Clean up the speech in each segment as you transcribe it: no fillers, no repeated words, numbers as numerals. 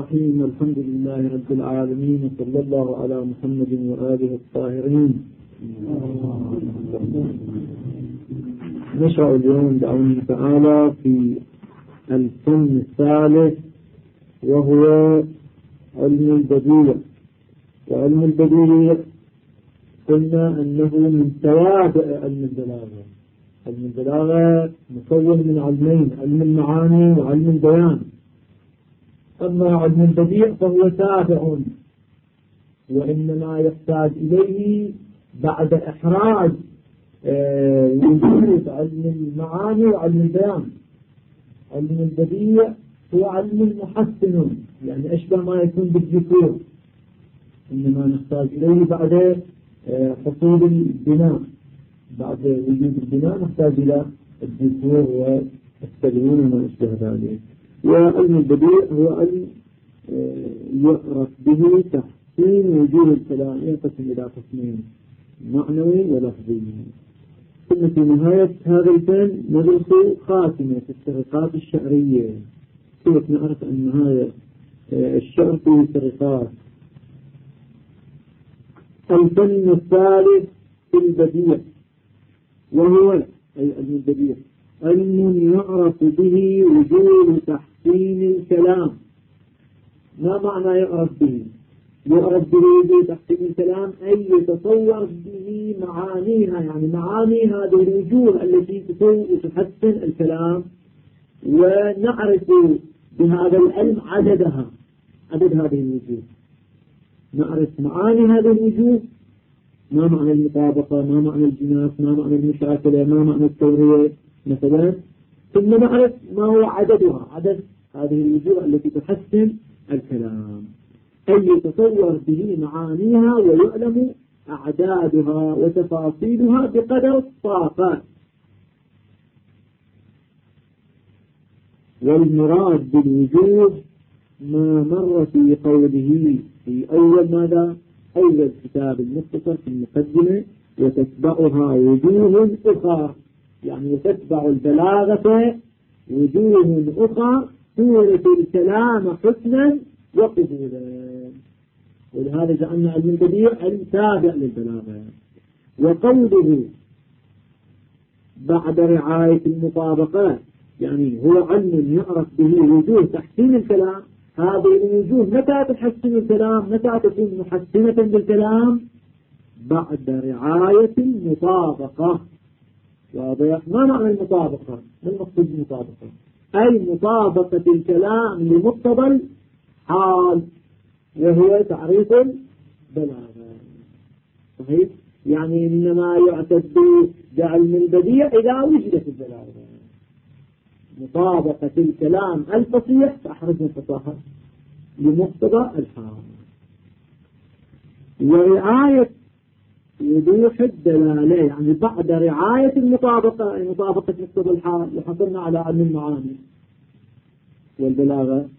الرحيم. الحمد لله رب العالمين، وصلى الله على محمد وآله الطاهرين. نشرع اليوم بعونه تعالى في الفن الثالث، وهو علم البديع. وعلم البديع قلنا أنه من توابع علم البلاغة. علم البلاغة مكون من علمين: علم المعاني وعلم البيان. أما علم البديع فهو تابع، وإنما يحتاج إليه بعد إحراج وجود علم المعاني وعلم البيان. علم البديع هو علم محسن، يعني أشبه ما يكون بالذكور، إنما نحتاج إليه بعد حصول البناء. بعد وجود البناء نحتاج إلى الذكور والتلوين وما أشبه ذلك. وعلم البديع هو علم يعرف به تحسين وجوه الكلام، ينقسم إلى قسمين: معنوي ولفظي. ثم في نهاية هذا الفن ندرس خاتمة السرقات الشعرية، كيف نعرف أن هذا الشعر فيه سرقات. الفن الثالث في البديع، وهو أي علم البديع علم يعرف به وجوه تحسين الكلام. ما معنى يعرف به؟ يعرف به وجوه تحسين الكلام أي يتصور به معانيها، يعني معاني هذه الوجوه التي تحسن الكلام، ونعرف بهذا العلم عددها، عدد هذه الوجوه. نعرف معاني هذه الوجوه، ما معنى المطابقة، ما معنى الجناس، ما معنى المشاكلة، ما معنى التورية مثلا. ثم نعرف ما هو عددها، عدد هذه الوجوه التي تحسن الكلام، أي يتصور به معانيها ويعلم أعدادها وتفاصيلها بقدر الطاقة. والمراد بالوجوه ما مر في قوله في أول ماذا؟ أول كتاب المختصر في المقدمة: وتتبعها وجوه أخرى، يعني تتبع البلاغة وجوه أخرى تورث الكلام حسنا وقبولا. ولهذا جعلنا علم البديع علم تابع للبلاغة. وقوله بعد رعاية المطابقات، يعني هو علم يعرف به وجوه تحسين الكلام. هذه الوجوه متى تحسن الكلام، متى تكون محسنة بالكلام؟ بعد رعاية المطابقة. واضح؟ ما معنى المطابقة؟ ما المقصود بالمطابقة؟ أي مطابقة الكلام لمقتضى الحال، وهو تعريف البلاغة. صحيح؟ يعني إنما يعتد بعلم البديع إذا وجدت البلاغة، مطابقة الكلام الفصيح فأحرز الفصاحة لمقتضى الحال. ورعاية وضوح الدلالة، يعني بعد رعاية المطابقة، مطابقة مقتضى الحال، وحصلنا على علم المعاني والبلاغة.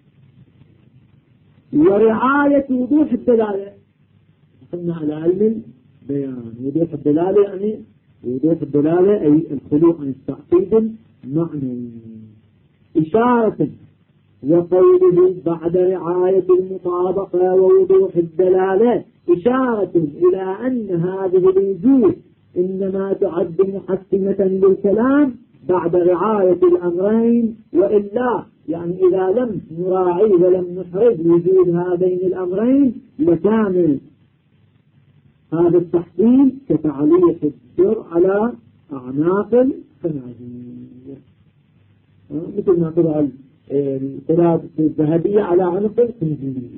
ورعاية وضوح الدلالة حصلنا على علم البيان. وضوح الدلالة يعني وضوح الدلالة أي الخلو عن التعقيد معنوي. إشارة وقوله بعد رعاية المطابقة ووضوح الدلالة إشارة إلى أن هذه الوجوه إنما تعد محسنة للكلام بعد رعاية الأمرين، وإلا يعني إذا لم نراعي ولم نحرز وجود هذين الأمرين لكان هذا التحسين كتعليق الدر على أعناق الخنازير، مثل ما تضع القلادة الذهبية على عنق الخنزير.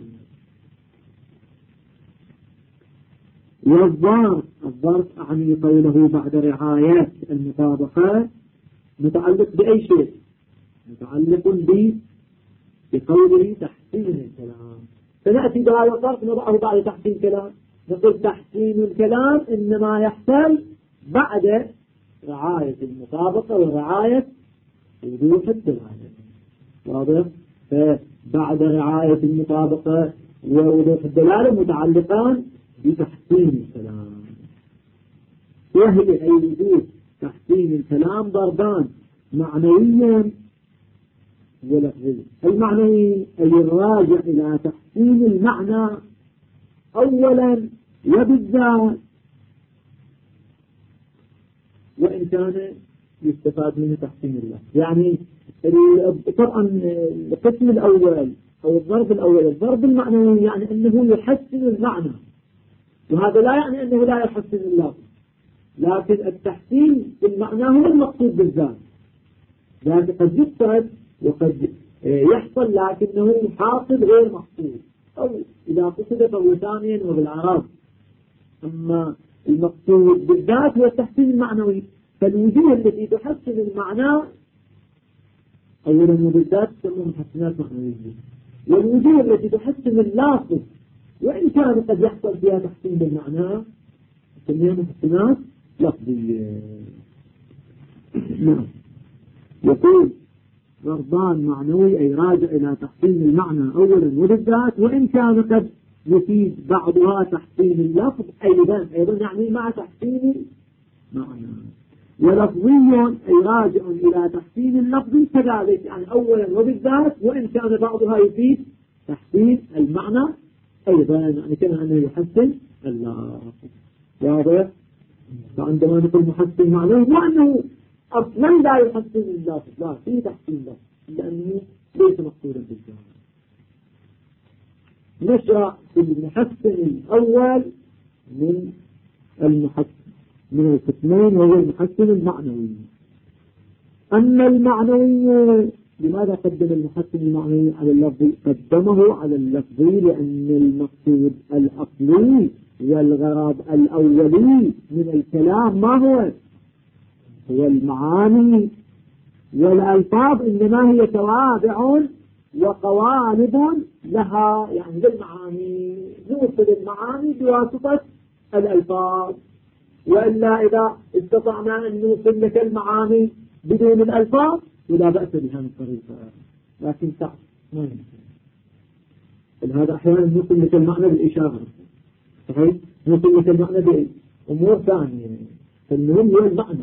والظرف أعني قوله بعد رعاية المطابقة متعلق بأي شيء؟ متعلق بقوله تحسين الكلام. فنأتي بهذا الظرف نضعه بعد تحسين الكلام، نقول تحسين الكلام إنما يحصل بعد رعاية المطابقة ورعاية وضوح الدلالة. واضح؟ فبعد رعاية المطابقة ووضوح الدلالة متعلقان بتحسين الكلام. وهي أي وجود تحسين الكلام ضربان: معنويا ولفظي. المعنوي أي الراجع إلى تحسين المعنى أولا وبالذات، وإن كان يستفاد منه تحسين الله. يعني طبعا القسم الأول أو الضرب الأول، الضرب المعنوي يعني أنه يحسن المعنى، وهذا لا يعني أنه لا يحسن اللفظ، لكن التحسين بالمعنى هو المقصود بالذات. ذلك قد يقصد وقد يحصل، لكنه حاصل غير مقصود، أو إذا قصد فهو ثانيا وبالعرب. أما المقصود بالذات هو التحسين المعنوي. فالوجوه التي تحسن المعنى أولا وبالذات تسمى محسنات معنوية، والوجوه التي تحسن اللافظ وإن كان قد يحصل فيها تحسين بالمعنى تسميها محسنات لفظية. نعم. يقول ضربان معنوي أي راجع إلى تحسين المعنى أولا وبالذات، وإن كان قد يفيد بعضها تحسين اللفظ أيضا يعني مع تحسين المعنى. ولفظي أي راجع إلى تحسين اللفظ كذلك، يعني أولا وبالذات، وإن كان بعضها يفيد تحسين المعنى أيضا، يعني كما أنه يحسن اللفظ. واضح؟ فعندما نقول محسن معنوي وأنه أصلا لا يحسن اللفظ، لا في تحسين اللفظ لأنه ليس مقصودا بالجهة. نشرع في المحسن الأول من القسمين، وهو المحسن المعنوي. أما المعنوي لماذا قدم المحسن المعنوي على اللفظي؟ قدمه على اللفظي لأن المقصود الأصلي والغرض الأولي من الكلام ما هو المعاني والألفاظ، إنما هي توابع وقوالب لها، يعني بالمعاني نوصل المعاني بواسطة الألفاظ، وإلا إذا استطعنا أن نوصل لك المعاني بدون الألفاظ ولا بأس بهذه الطريقة، لكن صعب ما يمكن. هذا أحيانا نوصل لك المعنى بالإشارة، صحيح؟ نوصل لك المعنى بأمور ثانية، فالمهم هو المعنى.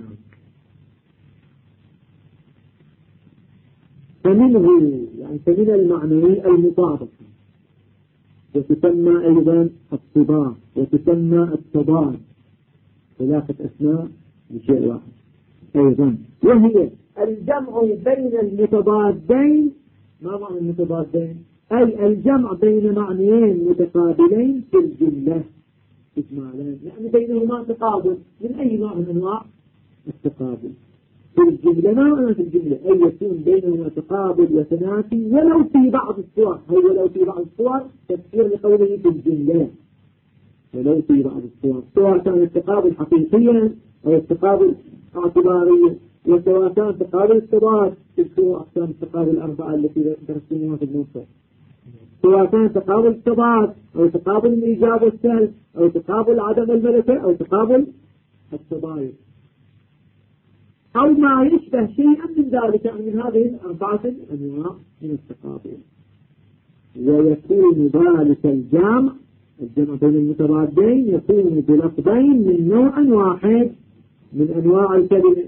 فمنه يعني فمن المعنوي المطابقة، وتسمى أيضا الصباح، وتسمى التضاد، ثلاثة أسماء لشيء واحد أيضا، وهي الجمع بين المتضادين. ما معنى المتضادين؟ أي الجمع بين معنيين متقابلين في الجملة إجمالا، يعني بينهما تقابل من أي نوع من أنواع التقابل في الجملة. ما معنى في الجملة؟ أي يكون بينهما تقابل وتنافي ولو في بعض الصور. هو لو في بعض الصور تفسير لقوله في الجملة، ولو في بعض الصور، سواء كان التقابل حقيقيا أو التقابل اعتباريا، وسواء كان تقابل التضاد تلك أقسام التقابل الأربعة التي درسناها في المنصف، سواء كان تقابل التضاد أو تقابل الإيجاب والسلب أو تقابل عدم الملكة أو تقابل التضايق أو ما يشبه شيئا من ذلك، يعني من هذه الأربعة أنواع من التقابل. ويكون ذلك الجمع بين المتضادين يكون بلفظين من نوع واحد من أنواع الكلمة.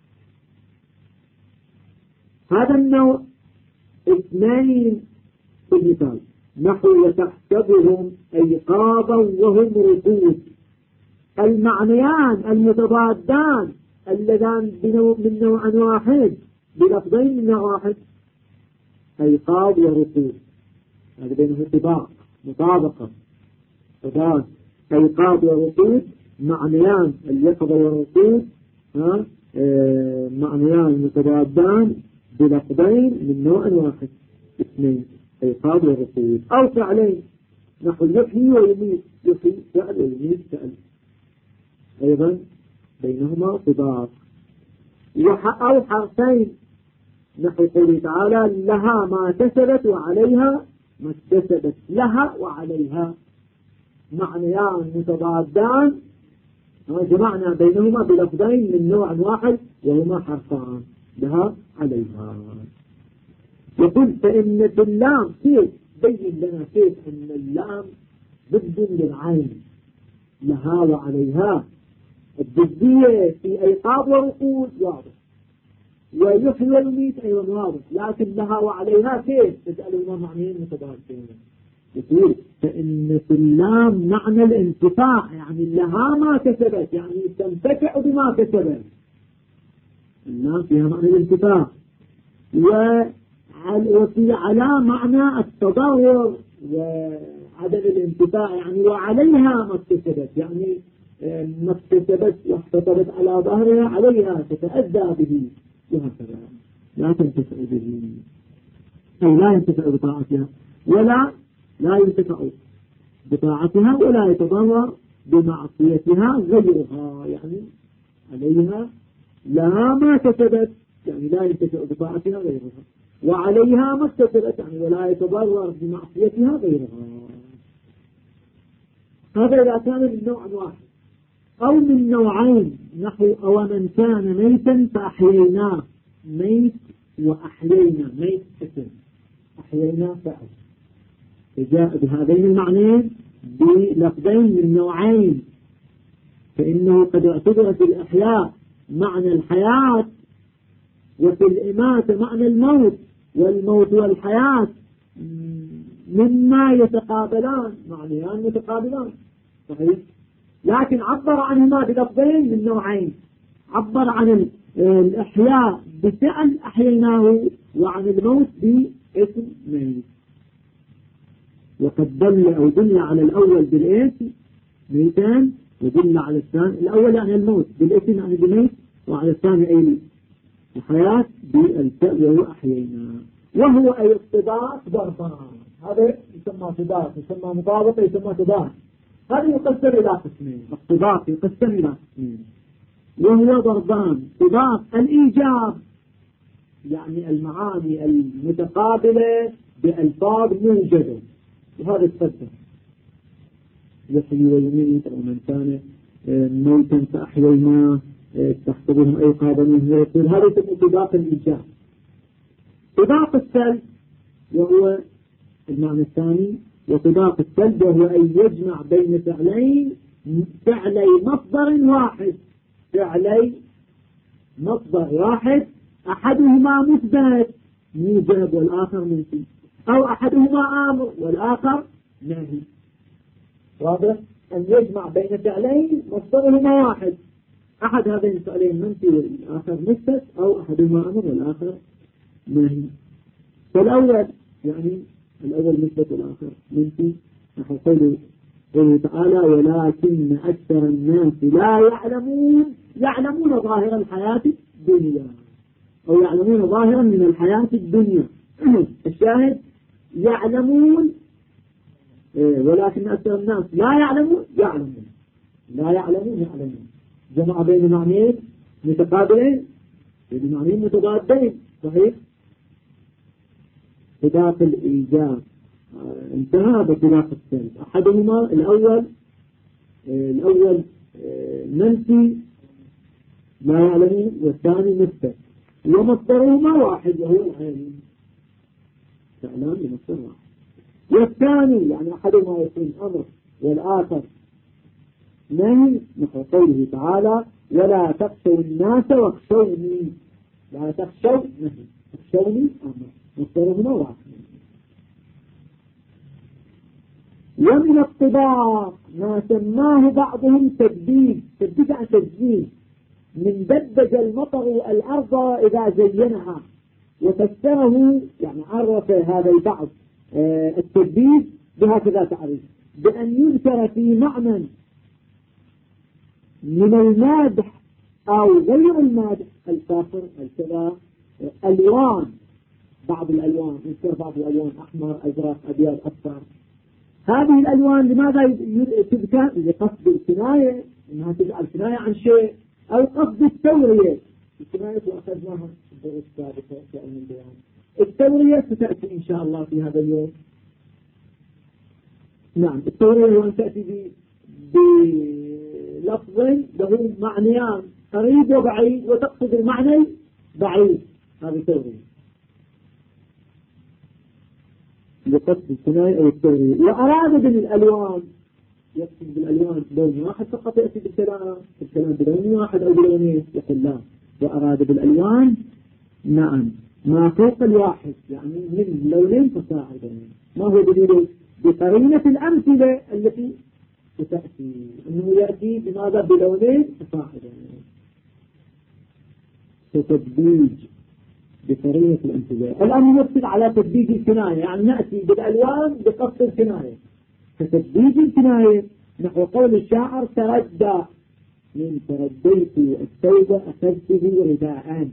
هذا النوع اثنين في المثال، نحو يتحسبهم أيقاظا وهم ركود. المعنيان المتضادان اللذان من نوع واحد بلفظين من نوع واحد، أيقاظ وركود، هذا بينه اتباع مطابقة. فقال أيقاظ وركود معنيان اليقظة والركود معنيان متضادان بلفظين من نوع واحد، اثنين أيقاظ وركود. أو فعلين نحو يحيي ويميت، يحيي فعل ويميت فعل، أيضا بينهما طباق. أو حرفين نحو قوله تعالى لها ما كسبت وعليها ما اكتسبت، لها وعليها معنيان متضادان جمعنا بينهما بلفظين من نوع واحد وهما حرفان، لها عليها. يقول فإن في اللام كيف بين لنا كيف أن اللام ضد للعين، لها وعليها. الضدية في أيقاظ ورقود واضح، ويحيي ويميت أيضا واضح، لكن لها وعليها كيف تسألوا ما معنيين متضادين؟ يقول فإن في اللام معنى الانتفاع، يعني لها ما كسبت، يعني تنتفع بما كسبت. اللام فيها معنى الانتفاع، وفي على معنى التضرر وعدم الانتفاع، يعني وعليها ما اكتسبت، يعني ما اكتسبت واحتفظت على ظهرها عليها تتأذى به، وهكذا لا تنتفع به، أي لا ينتفع بطاعتها لا ينتفع بطاعتها ولا يتضرر بمعصيتها غيرها، يعني عليها لها ما كسبت، يعني لا ينتفع بطاعتها غيرها، وعليها ما اكتسبت، يعني ولا يتضرر بمعصيتها غيرها. هذا إذا كان من نوع واحد، أو من نوعين، نحو أو من كان ميتا فأحييناه، ميت وأحيينا، ميت اسم، أحيينا فعل، فجاء بهذين المعنيين بلفظين من نوعين، فإنه قد اعتبر في الإحياء معنى الحياة، وفي الإماتة معنى الموت، والموت والحياة مما يتقابلان، معنيان متقابلان صحيح، لكن عبر عنهما بلفظين من نوعين، عبر عن الإحياء بفعل أحييناه، وعن الموت باسم ميت. وقد دل على الأول بالاسم ميتان، ودل على الثاني الأول يعني الموت بالاسم يعني بميت، وعلى الثاني أي الحياة بالفعل وهو أحييناه، وهو أي اقتضاء ضربان، هذا يسمى اقتضاء، يسمى مطابقة، يسمى تضاد، هذا يقسم إلى قسمين، اقتضاء يقسم إلى قسمين، وهو ضربان، اقتضاء الإيجاب، يعني المعاني المتقابلة بألفاظ موجدة، وهذا تقدم يحيي ويميت، أو من كان موتا فأحييناه تحسبهم أيقاظا منه يقول، هذا يسمى اقتضاء الإيجاب. اقتضاء السلب وهو المعنى الثاني، واقتضاء السلب وهو أن يجمع بين فعلي مصدر واحد، فعلي مصدر واحد، أحدهما مثبت موجب والآخر منفي، أو أحدهما آمر والآخر نهي. واضح؟ أن يجمع بين فعلين مصدرهما واحد، أحد هذين الفعلين منفي والآخر مثبت، أو أحدهما أمر والآخر نهي. فالأول يعني الأول مثبت والآخر منفي، نحو قوله تعالى ولكن أكثر الناس لا يعلمون ظاهر الحياة الدنيا، أو يعلمون ظاهرا من الحياة الدنيا. الشاهد يعلمون، ولكن أكثر الناس لا يعلمون، جمع بين معنيين متقابلين، بين معنيين متضادين صحيح. خلاف الإيجاب انتهى بخلاف السلب، أحدهما الأول منفي لا يعلمون، والثاني مثبت، ومصدرهما واحد وهو العين، فعلان بمصدر واحد. والثاني يعني أحدهما يكون أمر والآخر نهي، نحو قوله تعالى ولا تخشوا الناس واخشوني، لا تخشوا نهي، اخشوني أمر، مصدرهما واحد. ومن الطباق ما سماه بعضهم تدبيج عن تجديد، من دبج المطر الأرض إذا زينها، وفسره يعني عرف هذا البعض التدبيج بهكذا تعريف، بأن يذكر في معنى من المادح أو غير المادح، الفاخر الكذا، ألوان، بعض الألوان، يذكر بعض الألوان أحمر أزرق أبيض أصفر، هذه الألوان لماذا تذكر؟ لقصد الكناية، إنها تجعل كناية عن شيء، أو قصد التورية، الكناية وأخذناها في الدروس السابقة في علم البيان. التورية ستأتي إن شاء الله في هذا اليوم. نعم، التورية هو أن تأتي بلفظ له معنيان قريب وبعيد، وتقصد المعنى بعيد، هذه تورية لقصد الكناية أو التورية. وأراد بالألوان، يقصد بالألوان لون واحد فقط يأتي بالكلام بلون واحد أو بلونين، يقول لا، وأراد بالألوان نعم ما فوق الواحد يعني من لونين فصاعدا. ما هو دليل؟ بقرينة الأمثلة التي تأتي أنه يأتي بماذا؟ بلونين فصاعدا. فتدبيج بقرينة الأمثلة. الآن نرسل على تدبيج الكناية، يعني نأتي بالألوان بقصد الكناية. فتدبيج الكناية نحو قول الشاعر تردى من ترديت الثوب أخذته رداءان.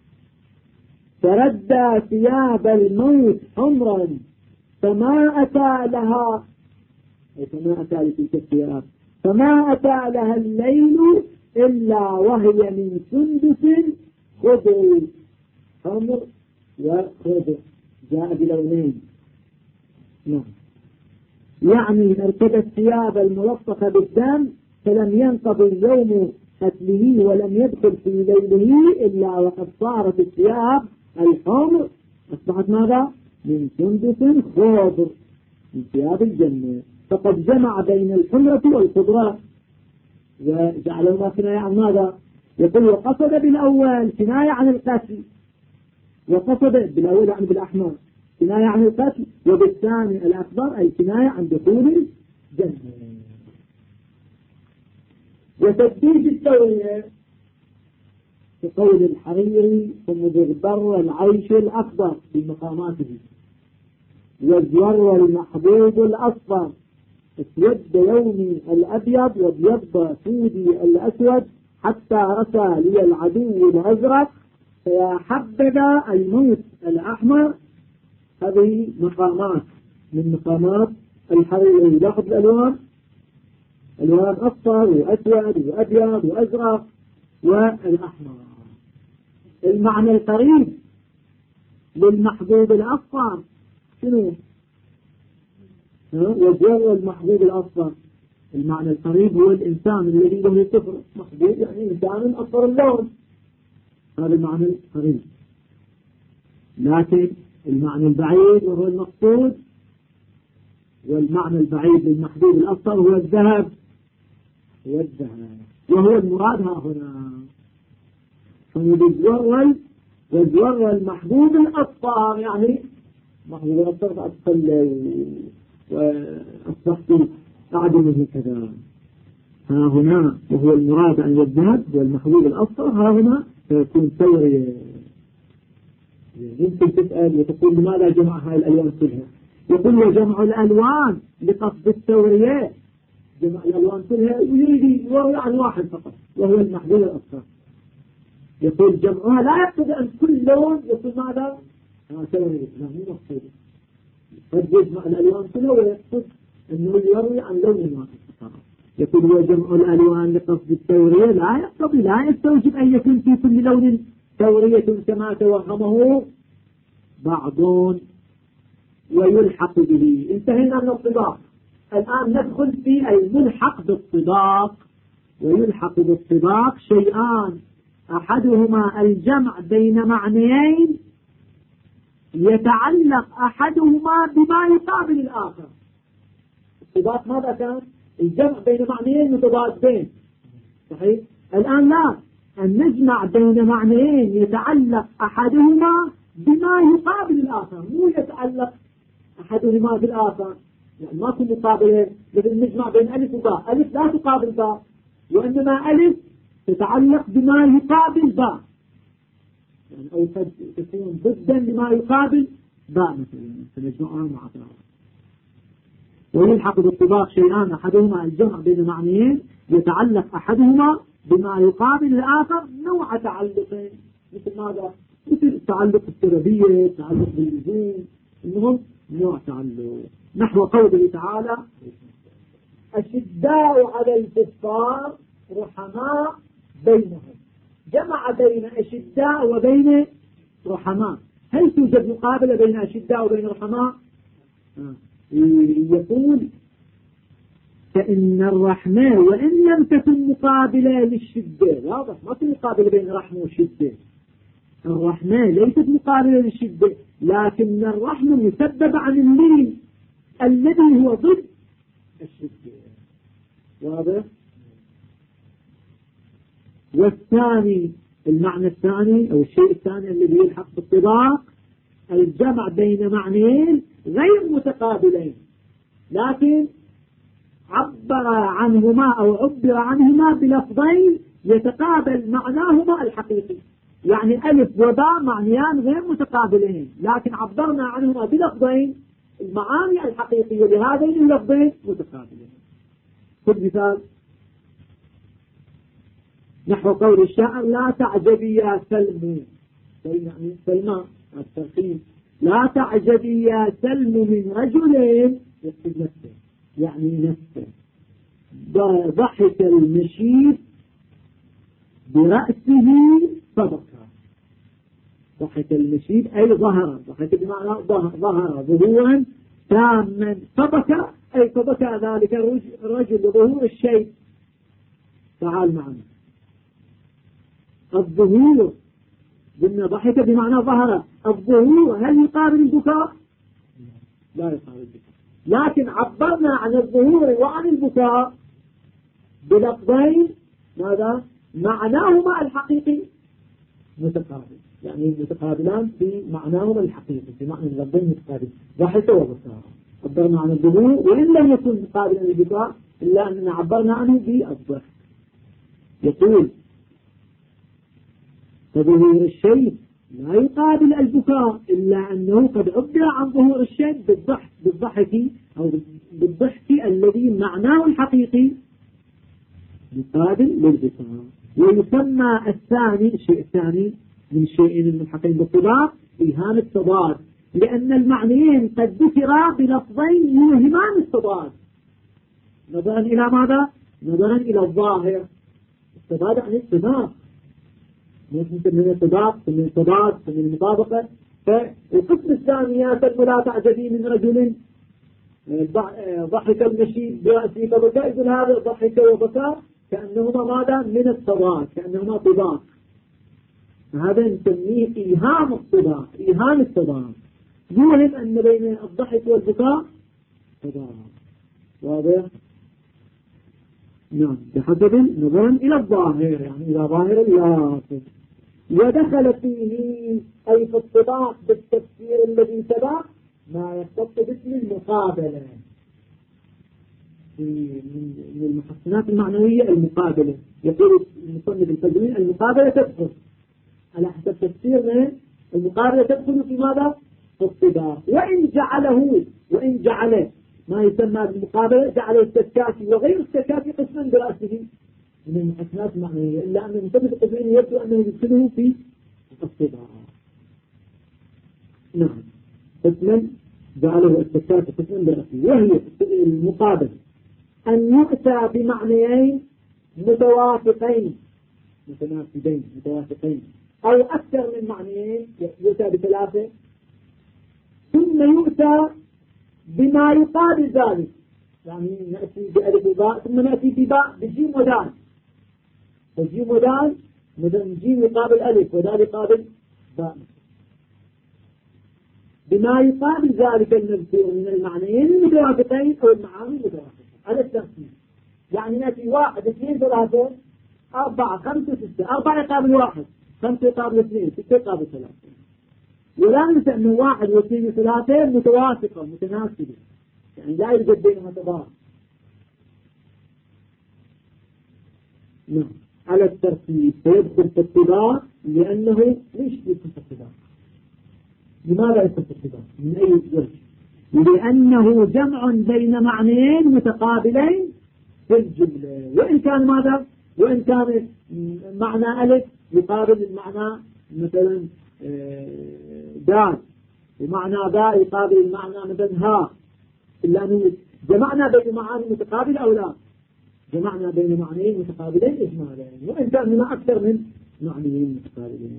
تردى ثياب الموت حمرا فما أتى لها، فما أتى لتلك الثياب، فما أتى لها الليل إلا وهي من سندس خضر. حمر وخضر جاء بلونين. نعم يعني ارتدى الثياب الملطخة بالدم فلم ينقضي يوم قتله ولم يدخل في ليله إلا وقد صارت الثياب الحمر أصبحت ماذا؟ من سندس خضر من ثياب الجنة. فقد جمع بين الحمرة والخضراء وجعلهما كناية عن ماذا؟ يقول وقصد بالأول كناية عن القتل، وقصد بالأول يعني بالأحمر كناية عن القتل، وبالثاني الأكبر أي كناية عن دخول الجنة. وتدبيج التورية في قول الحريري فمذبر العيش الأكبر في مقاماته، والزور المحبوب الأصفر، اسود يومي الأبيض وابيض سودي الأسود حتى رسى لي العدو الأزرق فيا حبذا الموت الأحمر. هذه مقامات من مقامات الحريري. لاحظ الألوان، ألوان أصفر وأسود وأبيض وأزرق والأحمر. المعنى القريب للمحبوب الأصفر شنو؟ وجوه المحبوب الأصفر المعنى القريب هو الإنسان الذي له الكفر. محبوب يعني إنسان أصفر اللون، هذا المعنى القريب. لكن المعنى البعيد وهو المقصود، والمعنى البعيد للمحبوب الأصفر هو الذهب، هو الذهب وهو المراد ها هنا. والزور المحبوب الأصفر يعني محبوب الأصفر أدخل وأصبحت أعدمه كذا. ها هنا وهو المراد أن الذهب والمحبوب الأصفر. ها هنا فيكون ثوري. يمكن تسأل وتقول لماذا جمع هاي الألوان كلها؟ يقول وجمع الألوان لقصد الثورية، جمع الألوان كلها يريد يوري عن واحد فقط وهو المحبوب الأصفر. يقول جمعها لا يقصد أن كل لون يقول ماذا؟ ثوري، لا مو مقصود. قد يجمع الألوان كلها ويقصد أنه يروي عن لون واحد فقط. يقول وجمع الألوان لقصد الثورية لا يقتضي، لا يستوجب أن يكون في كل لون ثورية كما توهمه بعض ويلحق به. انتهينا من الطباق، الآن ندخل في الملحق بالطباق. ويلحق بالطباق شيئان، أحدهما الجمع بين معنيين يتعلق أحدهما بما يقابل الآخر. الطباق ماذا كان؟ الجمع بين معنيين متضادين، صحيح؟ الآن لا، أن نجمع بين معنيين يتعلق أحدهما بما يقابل الآخر، مو يتعلق أحدهما بالآخر، يعني ما في مقابلة. لكن نجمع بين ألف وباء، ألف لا تقابل باء، وإنما ألف تتعلق بما يقابل باء، يعني أو قد تكون ضدا لما يقابل باء مثلا فنجمعها مع بعض. ويلحق بالطباق شيئان، أحدهما الجمع بين معنيين يتعلق أحدهما بما يقابل الآخر نوع تعلق، مثل ماذا؟ مثل تعلق السببية، تعلق باللزوم، المهم نوع تعلق. نحو قوله تعالى أشداء على الكفار رحماء بينهم، جمع بين أشداء وبين رحماء. هل توجد مقابلة بين أشداء وبين رحماء؟ يقول فإن الرحمة وإن لم تكن مقابلة للشدة، واضح ما في مقابلة بين الرحمة والشدة. الرحمة ليست مقابلة للشدة، لكن الرحمة مسبب عن اللين الذي هو ضد الشدة، واضح. والثاني المعنى الثاني أو الشيء الثاني الذي يلحق بالطباق الجمع بين معنيين غير متقابلين لكن عبر عنهما أو عبر عنهما بلفظين يتقابل معناهما الحقيقي. يعني ألف وباء معنيان غير متقابلين لكن عبرنا عنهما بلفظين المعاني الحقيقية لهذين اللفظين متقابلين. خذ مثال نحو قول الشاعر لا تعجبي يا سلم، يعني سلمى الترخيم، لا تعجبي يا سلم من رجلين يقصد نفسه يعني نفسه ضحك المشيب برأسه فبكى. ضحك المشيب أي ظهر، ضحك بمعنى ظهر ظهورا تاما فبكى أي فبكى ذلك الرجل ظهور الشيء. تعال معنا الظهور قلنا ضحك بمعنى ظهر، الظهور هل يقابل البكاء؟ لا يقابل البكاء لكن عبرنا عن الظهور وعن البكاء بلفظين ماذا؟ معناهما الحقيقي متقابل، يعني متقابلان في معناهما الحقيقي في معنى اللفظين متقابل ضحك وبكاء. عبرنا عن الظهور وإن لم يكن مقابلا للبكاء إلا أننا عبرنا عنه بالضحك. يقول فظهور الشيء لا يقابل البكاء إلا أنه قد عبر عن ظهور الشيء بالضحك أو بالضحك الذي معناه الحقيقي مقابل للبكاء. ويسمى الثاني الشيء الثاني من الشيئين الملحقين بالطباق إيهام التضاد، لأن المعنيين قد ذكرا بلفظين يوهمان التضاد نظرا إلى ماذا؟ نظرا إلى الظاهر. التضاد عن التضاد ممكن من التضاد من التضاد من المطابقة. فالقسم الثاني يا سلم لا تعجبي من رجل ضحك المشي برأسه فبكى، يقول هذا ضحك وبكى كأنهما ماذا؟ من التضاد، كأنهما طباق. هذا نسميه إيهام الطباق، إيهام التضاد، يوهم أن بين الضحك والبكاء تضاد. واضح؟ نعم بحسب نظرا إلى الظاهر يعني إلى ظاهر اللافظ. ودخل فيه أي في الطباق بالتفسير الذي سبق ما يختص باسم المقابلة. من المحسنات المعنوية المقابلة، يقول المصنف الفزوين المقابلة تدخل على حسب تفسيرنا، المقابلة تدخل في ماذا؟ في الطباق. وإن جعل ما يسمى بالمقابلة جعل السكاتي وغير السكاتي قسما برأسه من المحسنات المعنوية، إلا أن المصنف الفزوين يبدو أنه يدخله في الطباق. نعم قسما جعله السكاتي قسما برأسه. وهي المقابلة أن يؤتى بمعنيين متوافقين متناسبين متوافقين أو أكثر من معنيين، يؤتى بثلاثة ثم يؤتى بما يقابل ذلك، يعني نأتي بألف وباء ثم نأتي بباء بجيم ودال، فجيم ودال مثلا جيم يقابل ألف ودال يقابل باء، بما يقابل ذلك المذكور من المعنيين المتوافقين أو المعاني المتوافقة على الترتيب. يعني نأتي 1 2 3 4 5 6، 4 يقابل 1، 5 يقابل 2، 6 يقابل 3. ولا ننسى أنه 1 و2 و3 متوافقة متناسبة، يعني لا يوجد بينها تضاد. نعم على الترتيب فيدخل في الطباق لأنه ليش يدخل في الطباق؟ لماذا يدخل في الطباق؟ من أي وجه؟ لأنه جمع بين معنيين متقابلين في الجملة، وإن كان ماذا؟ وإن كان معنى ألف يقابل المعنى مثلا دال، ومعنى باء يقابل المعنى مثلا ها، إلا أنه جمعنا بين معاني متقابلة أو لا؟ جمعنا بين معنيين متقابلين إجمالا، وإن كان هنا أكثر من معنيين متقابلين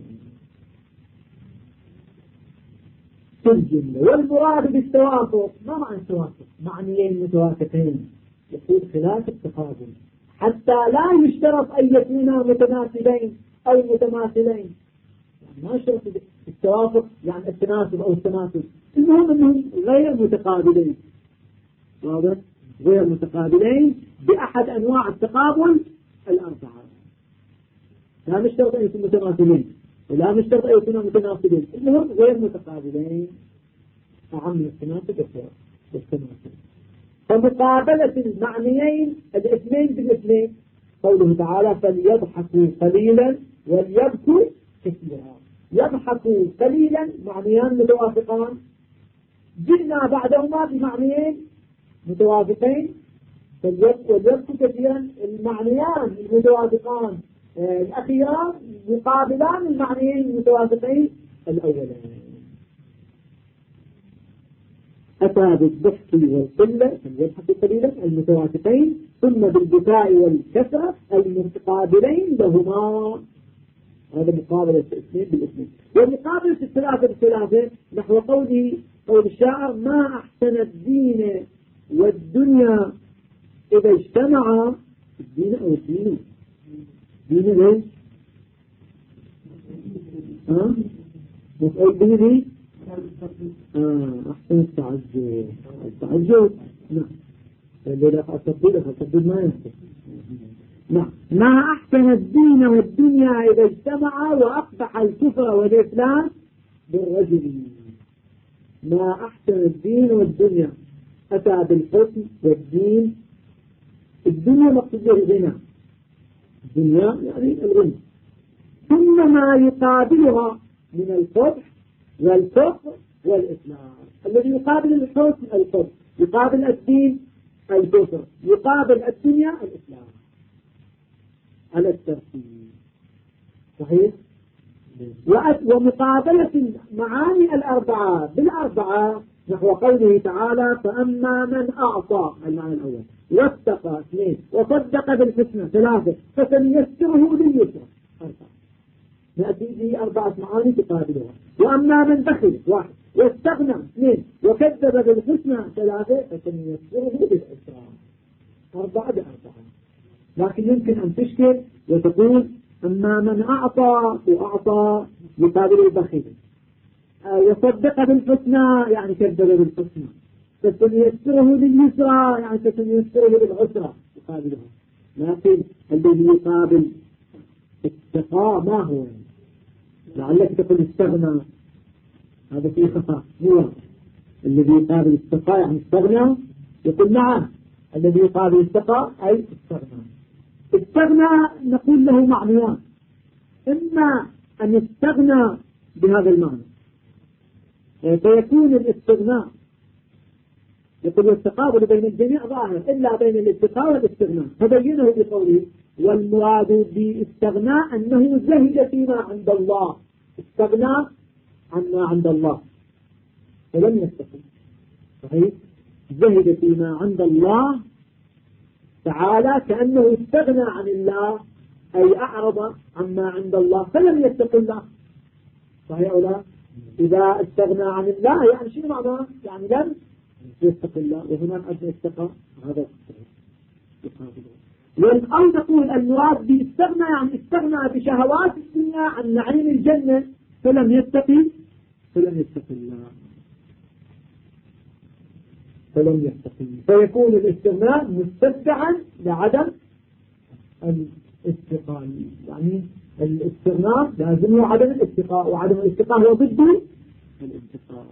في الجملة. والمراد بالتوافق ما معنى التوافق؟ معنيين متوافقين، يقول خلاف التفاضل، حتى لا يشترط أن يكونا متناسبين أو متماثلين. يعني ما يشترط التوافق يعني التناسب أو التماثل، المهم أنهم غير متقابلين. واضح؟ غير متقابلين بأحد أنواع التقابل الأربعة. لا نشترط أن يكونوا متماثلين ولا نشترط أن يكونوا متناسبين، إنهم غير متقابلين، أعم التناسب والتماثل. فمقابلة المعنيين الاثنين بالاثنين، قوله تعالى فليضحكوا قليلا وليبكوا كثيرا. يضحكوا قليلا معنيان متوافقان، جئنا بعدهما بمعنيين متوافقين، وليبكوا كثيرا المعنيان المتوافقان الأخيران مقابلان المعنيين المتوافقين الأولين. أتى بالضحك والقلة فليضحكوا قليلا المتوافقين، ثم بالبكاء والكثرة المتقابلين لهما. هذا مقابلة الاثنين بالاثنين. ومقابلة الثلاثة بالثلاثة نحو قول الشاعر ما أحسن الدين والدنيا إذا اجتمعا. الدين أو الدين دين ليش؟ مفعول به لي؟ أحسن التعجب. نعم اللي التبديل ما ينفع. نعم ما أحسن الدين والدنيا إذا اجتمعا وأقبح الكفر والإسلام بالرجل. ما أحسن الدين والدنيا، أتى بالحكم والدين. الدنيا مقصود الغنى، الدنيا يعني الغنى، ثم ما يقابلها من القبح والكفر والإسلام. الذي يقابل الحكم الكفر، يقابل الدين الكفر، يقابل الدنيا الإسلام على الترتيب. صحيح؟ ومقابلة المعاني الأربعة بالأربعة نحو قوله تعالى فأما من أعطى المعنى الأول واتقى اثنين وصدق بالحسنى ثلاثة فسنيسره لليسرى أربعة. نأتي به 4 معاني تقابلها. وأما من بخل 1 واستغنى 2 وكذب بالحسنى 3 فسنيسره للعسرى 4 ب4. لكن يمكن أن تشكل وتقول أما من أعطى وأعطى يقابل البخيل، يصدق بالحسنى يعني كذب بالحسنى، فسنيسره لليسرى يعني فسنيسره للعسرى يقابلها. لكن الذي يقابل التقى ما هو؟ لعلك تقول استغنى، هذا فيه خطأ. هو الذي يقابل التقى يعني استغنى، يقول نعم الذي يقابل التقى أي استغنى. استغنى نقول له معنيان، إما أن يستغنى بهذا المعنى فيكون الاستغناء، يقول التقابل بين الجميع ظاهر إلا بين الاتقاء والاستغناء، فبينه بقوله والمراد باستغناء أنه زهد فيما عند الله، استغنى عما عند الله فلم يستقل. صحيح؟ زهد فيما عند الله تعالى كأنه استغنى عن الله، أي أعرض عما عند الله فلم يتق الله. صحيح أو لا؟ إذا استغنى عن الله يعني شنو معناه؟ يعني لم يتق الله، وهناك أجل استقى هذا أو نقول المراد باستغنى يعني استغنى بشهوات الدنيا عن نعيم الجنة فلم يتق الله، فيكون الاستغناء مستدعا لعدم الاستقاء. يعني الاستغناء لازم هو عدم الاستقاء، وعدم الاستقاء هو ضد الاستقاء،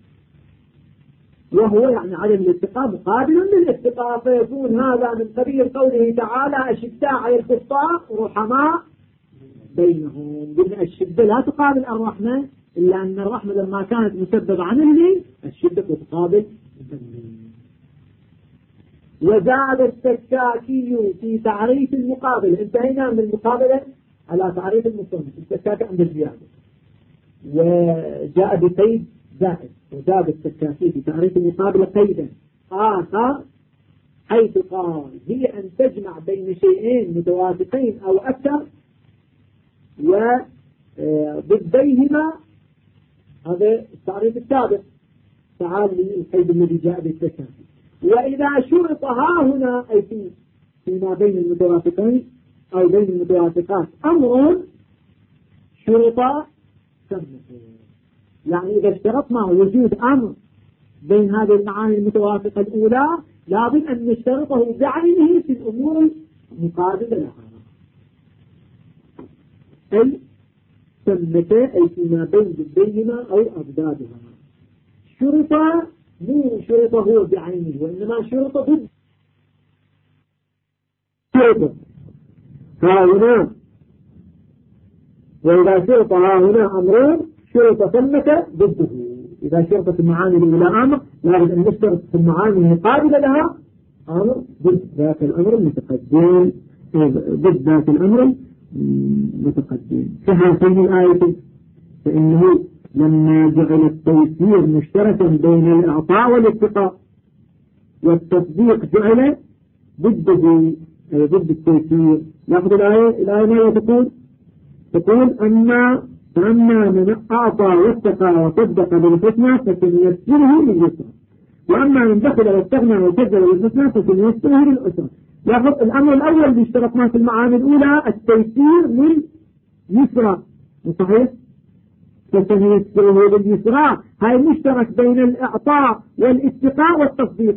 وهو يعني عدم الاستقاء مقابل للاستقاء، فيكون هذا من قبيل قوله تعالى أشداء على الكفار رحماء بينهم. قلنا الشدة لا تقابل الرحمة، إلا أن الرحمة لما كانت مسببة عن اللي الشدة تقابل الذنب. وزاد السكاكي في تعريف المقابلة، انتهينا من المقابلة على تعريف المصنف. السكاكي عند الزيادة وجاء بقيد زائد، وزاد السكاكي في تعريف المقابلة قيدا آخر حيث قال هي أن تجمع بين شيئين متوافقين أو أكثر وضديهما. هذا التعريف السابق تعال لي القيد الذي جاء بالسكاكي. وإذا شرط هنا أي فيما بين المتوافقين أو بين المتوافقات أمر شرط سمته، يعني إذا اشترطنا وجود أمر بين هذه المعاني المتوافقة الأولى لابد أن نشترطه بعينه في الأمور المقابلة لها. أي ثمة أي فيما بين ضديهما أو أضدادها. شرط مو شرط هو بعينه وإنما شرط ضد شرط ها هنا. وإذا شرط ها هنا أمرين شرط ثمة ضده. إذا شرطت المعاني الأولى أمر لابد أن نشترط في المعاني المقابلة لها أمر ضد ذات الأمر المتقدم، ضد ذات الأمر المتقدم. فهذه الآية فإنه لما جعل التيسير مشتركا بين الإعطاء والاتقاء والتصديق جعل ضده أي ضد التيسير. لاحظوا الآية ماذا تقول فأما من أعطى واتقى وصدق بالحسنى فسنيسره لليسرى وأما من دخل واستغنى وكذب بالحسنى فسنيسره للعسرى. لاحظ الأمر الأول اللي اشتركناه في المعاني الأولى التيسير لليسرى صحيح؟ فسنيسره لليسرى هاي مشترك بين الإعطاء والاتقاء والتصديق.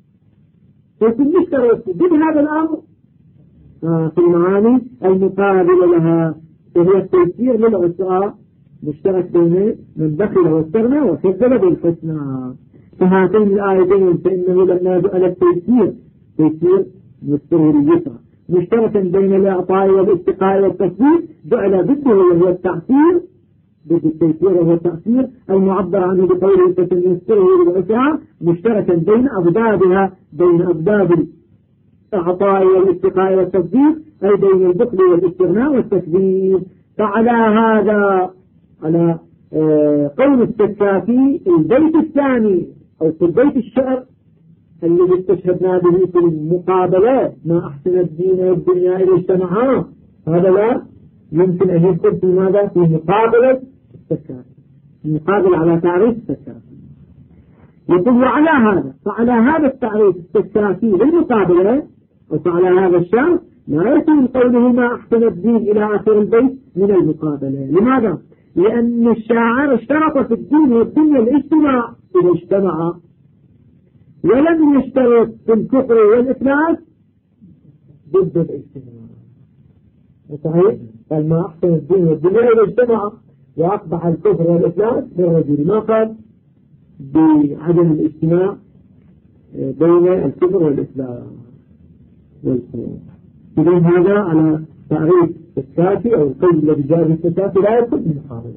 فسنشترك بهذا الأمر في المعاني المقابلة لها وهي التيسير للعسرى مشترك بين من دخل واستغنى وكذب بالحسنى. فهاتين الآيتين فإنه لما جعل التيسير يسره لليسرى مشتركا بين الإعطاء والاتقاء والتصديق جعل ضده وهو التعسير ضد التيسير وهو التعسير المعبر عنه بقوله فسنيسره للعسرى مشتركا بين أضدادها بين أضداد الإعطاء والاتقاء والتصديق أي بين البخل والاستغناء والتكذيب. فعلى هذا على قول السكافي البيت الثاني أو في البيت الشعر الذي استشهدنا به في المقابلات ما أحسن الدين والدنيا إذا اجتمعا هذا لا يمكن أن يكون في ماذا في مقابلة السكافي مقابل على تعريف السكافي. يقول فعلى هذا التعريف السكافي للمقابلة وفعلى هذا الشرط لا يكون قوله ما أحسن الدين إلى آخر البيت من المقابلة. لماذا؟ لأن الشاعر اشترط في الدين والدنيا الاجتماع إذا اجتمع ولم يشترط في الكفر والإفلاس ضد الاجتماع. صحيح؟ قال ما أحسن الدين والدنيا إذا اجتمع وأصبح الكفر والإفلاس للرجل ما قال بعدم الاجتماع بين الكفر والإفلاس والكفر. إذن هذا على تعريف السكافي أو القول الذي جاء في السكافي لا يكون من مقابلة.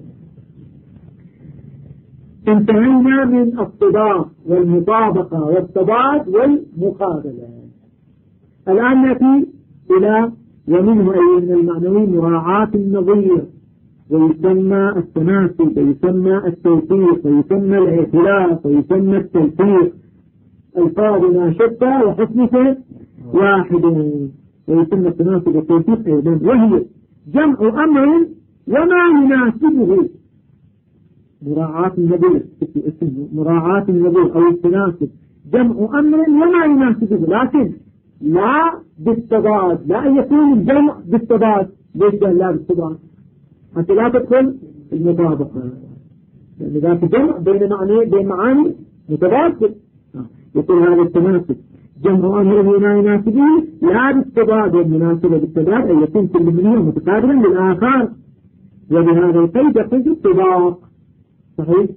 انتهينا من الصداق والمطابقة والتضاد والمقابلة. الآن نأتي إلى ومنه أي من المعنوي مراعاة النظير ويسمى التناسب ويسمى التوفيق ويسمى الائتلاف ويسمى التلفيق الفاظنا شتى وحسنك واحد ويسمى التناسب والتوفيق أيضا وهي جمع أمر وما يناسبه. مراعاة النظير مراعاة النظير أو التناسب جمع أمر وما يناسبه لكن لا بالتضاد لا يكون الجمع بالتضاد. ليش لا بالتضاد؟ حتى لا تدخل المطابقة لأن ذات جمع بين معاني متضاد. يقول هذا التناسب جمع أمر وما يناسبه لا بالتضاد والمناسبة بالتضاد أن يكون كل منهما متقابلا للآخر وبهذا القيد يقصد الطباق. صحيح؟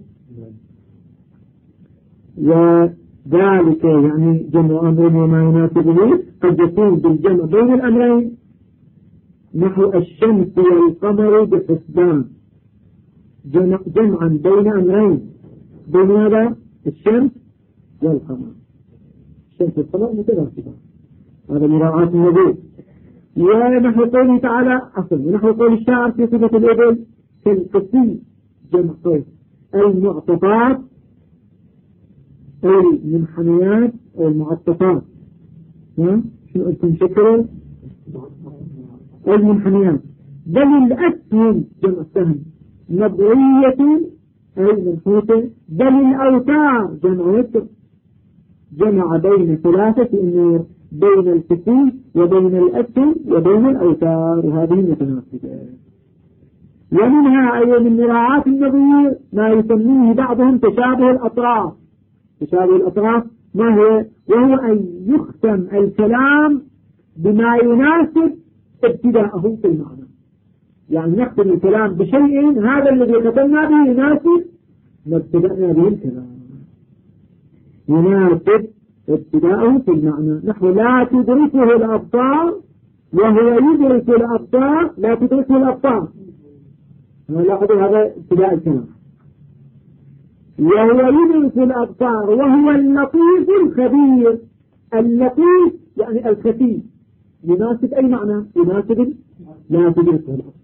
وذلك يعني جمع أمر وما يناسبه قد يكون بالجمع بين الأمرين نحو الشمس والقمر بحسبان جمعا بين أمرين بين هذا الشمس والقمر. الشمس والقمر متناسبان هذا مراعاة النظير. ونحو قوله تعالى ونحو قول الشاعر في صفة الإبل كالقسي جمع قيد المعطفات أو المنحنيات أو المعطفات شنو أنتم شكرا المنحنيات بل الأسهم جمع سهم نبوية أي منحوتة بل الأوتار جمع وتر جمع بين ثلاثة أمور بين الكسي وبين الأسهم وبين الأوتار وهذه متناسبة. ومنها أي من مراعاة النظير ما يسميه بعضهم تشابه الأطراف. تشابه الأطراف ما هو؟ وهو أن يختم الكلام بما يناسب ابتداءه في المعنى يعني نختم الكلام بشيء هذا الذي ختمنا به يناسب ما ابتدأنا به الكلام، يناسب ابتداءه في المعنى. نحو لا تدركه الأبصار وهو يدرك الأبصار، لا تدركه الأبصار، لاحظوا هذا ابتداء الكلام. وهو يدرك الأبصار وهو اللطيف الخبير. اللطيف يعني الخفي، يناسب أي معنى؟ يناسب لا تدركه الأبصار.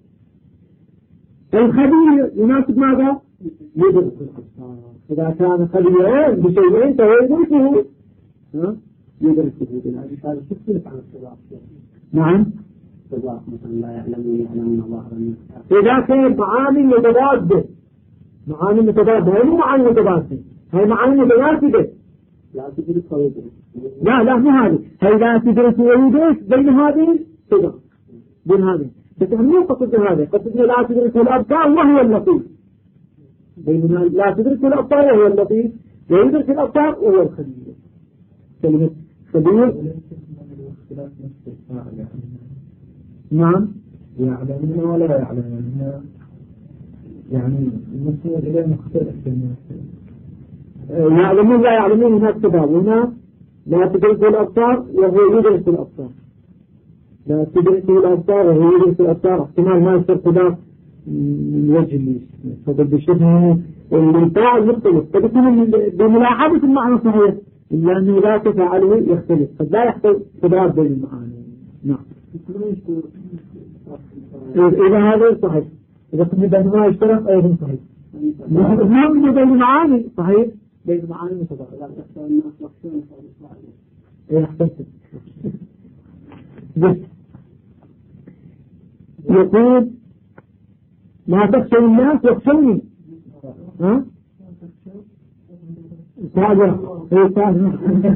الخبير يناسب ماذا؟ يدرك الأبصار. إذا كان خبيرا بشيئين فهو يدركه، يدركه هذا يختلف عن الصداق. نعم، الصداق مثلا لا يعلمون ظاهرا. إذا كان معاني متضادة، معاني متضادة، هي مو معاني متضادة، هي معاني متناسبة. لا تدرك ويدرك. لا مو هذه، هي لا تدرك ويدرك بين هذه صداق، بين هذه. بس احنا مو قصدنا هذا، قصدنا لا تدرك الأبصار وهو اللطيف. بينما لا تدرك الأبصار وهو اللطيف، ويدرك الأبصار وهو الخبير. كلمة خبير. نعم، يعلمون ولا يعلمون، يعني المسؤول إليه مختلف. يعلمون لا يعلمون هناك تضاد، هنا لا تدرك الأبصار وهو يدرك الأبصار. لا تدرك الأبصار وهو يدرك الأبصار، احتمال ما يصير تضاد من وجه اللي فضل بشبه الفاعل مختلف، فبكون بملاحظة المعنى صحيح، إلا أنه لا تفعله يختلف، قد لا يحصل تضاد بين المعاني. نعم، إذا هذا صحيح، إذا كنا بينما يشترك أيضا صحيح. نعم، بين المعاني صحيح، بين المعاني متضاد. إيه أحسنت. بس يقول لا تخشوا الناس واخشوني. ها؟ تاجر هي تاجر.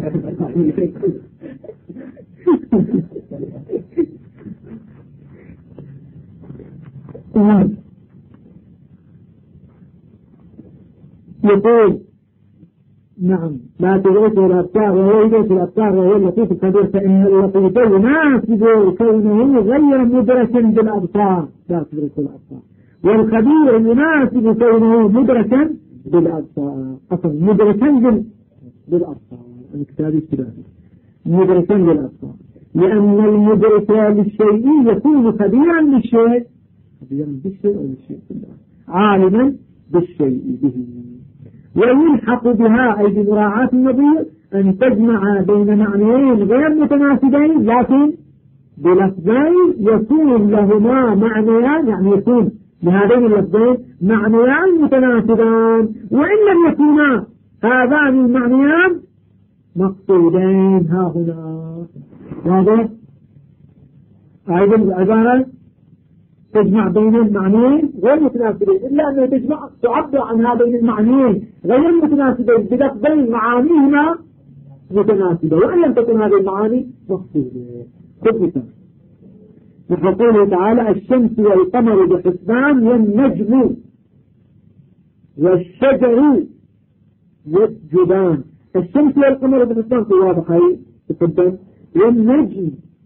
يقول نعم لا تدركه الأبصار وهو يدرك الأبصار وهو اللطيف الخبير، فإن اللطيف يناسب كونه غير مدركا بالأبصار، لا تدركه الأبصار، والخبير يناسب كونه مدركا بالأبصار، أصلا مدركا بالأبصار، الكتاب الثلاثي مدركا بالأبصار، لأن المدرك للشيء يكون خبيرا بالشيء، خبيرا بالشيء أو بالشيء كله، عالما بالشيء به. ويلحق بها أي بمراعاة النظير أن تجمع بين معنيين غير متناسبين لكن بلفظين يكون لهما معنيان، يعني يكون لهذين اللفظين معنيان متناسبان، وإن لم يكونا هذان المعنيان مقصودين ها هنا. واضح؟ أيضا العبارة تجمع بين المعنيين غير متناسبين، إلا أنه تجمع تعبر عن هذين المعنيين غير متناسبين بلفظين معانيهما متناسبة، وإن لم تكن هذه المعاني مقصودة. خذ مثال مثل قوله تعالى الشمس والقمر بحسبان والنجم والشجر يسجدان. الشمس والقمر بحسبان في واضحين تقدم، والنجم